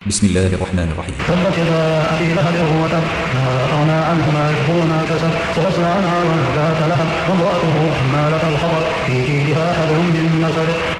بسم الله الرحمن الرحيم. تبت يدا أبي لهب وتب، ما أغنى عنه ماله وما كسب، سيصلى نارا ذات لهب وامرأته حمالة الحطب في جيدها حبل من مسد.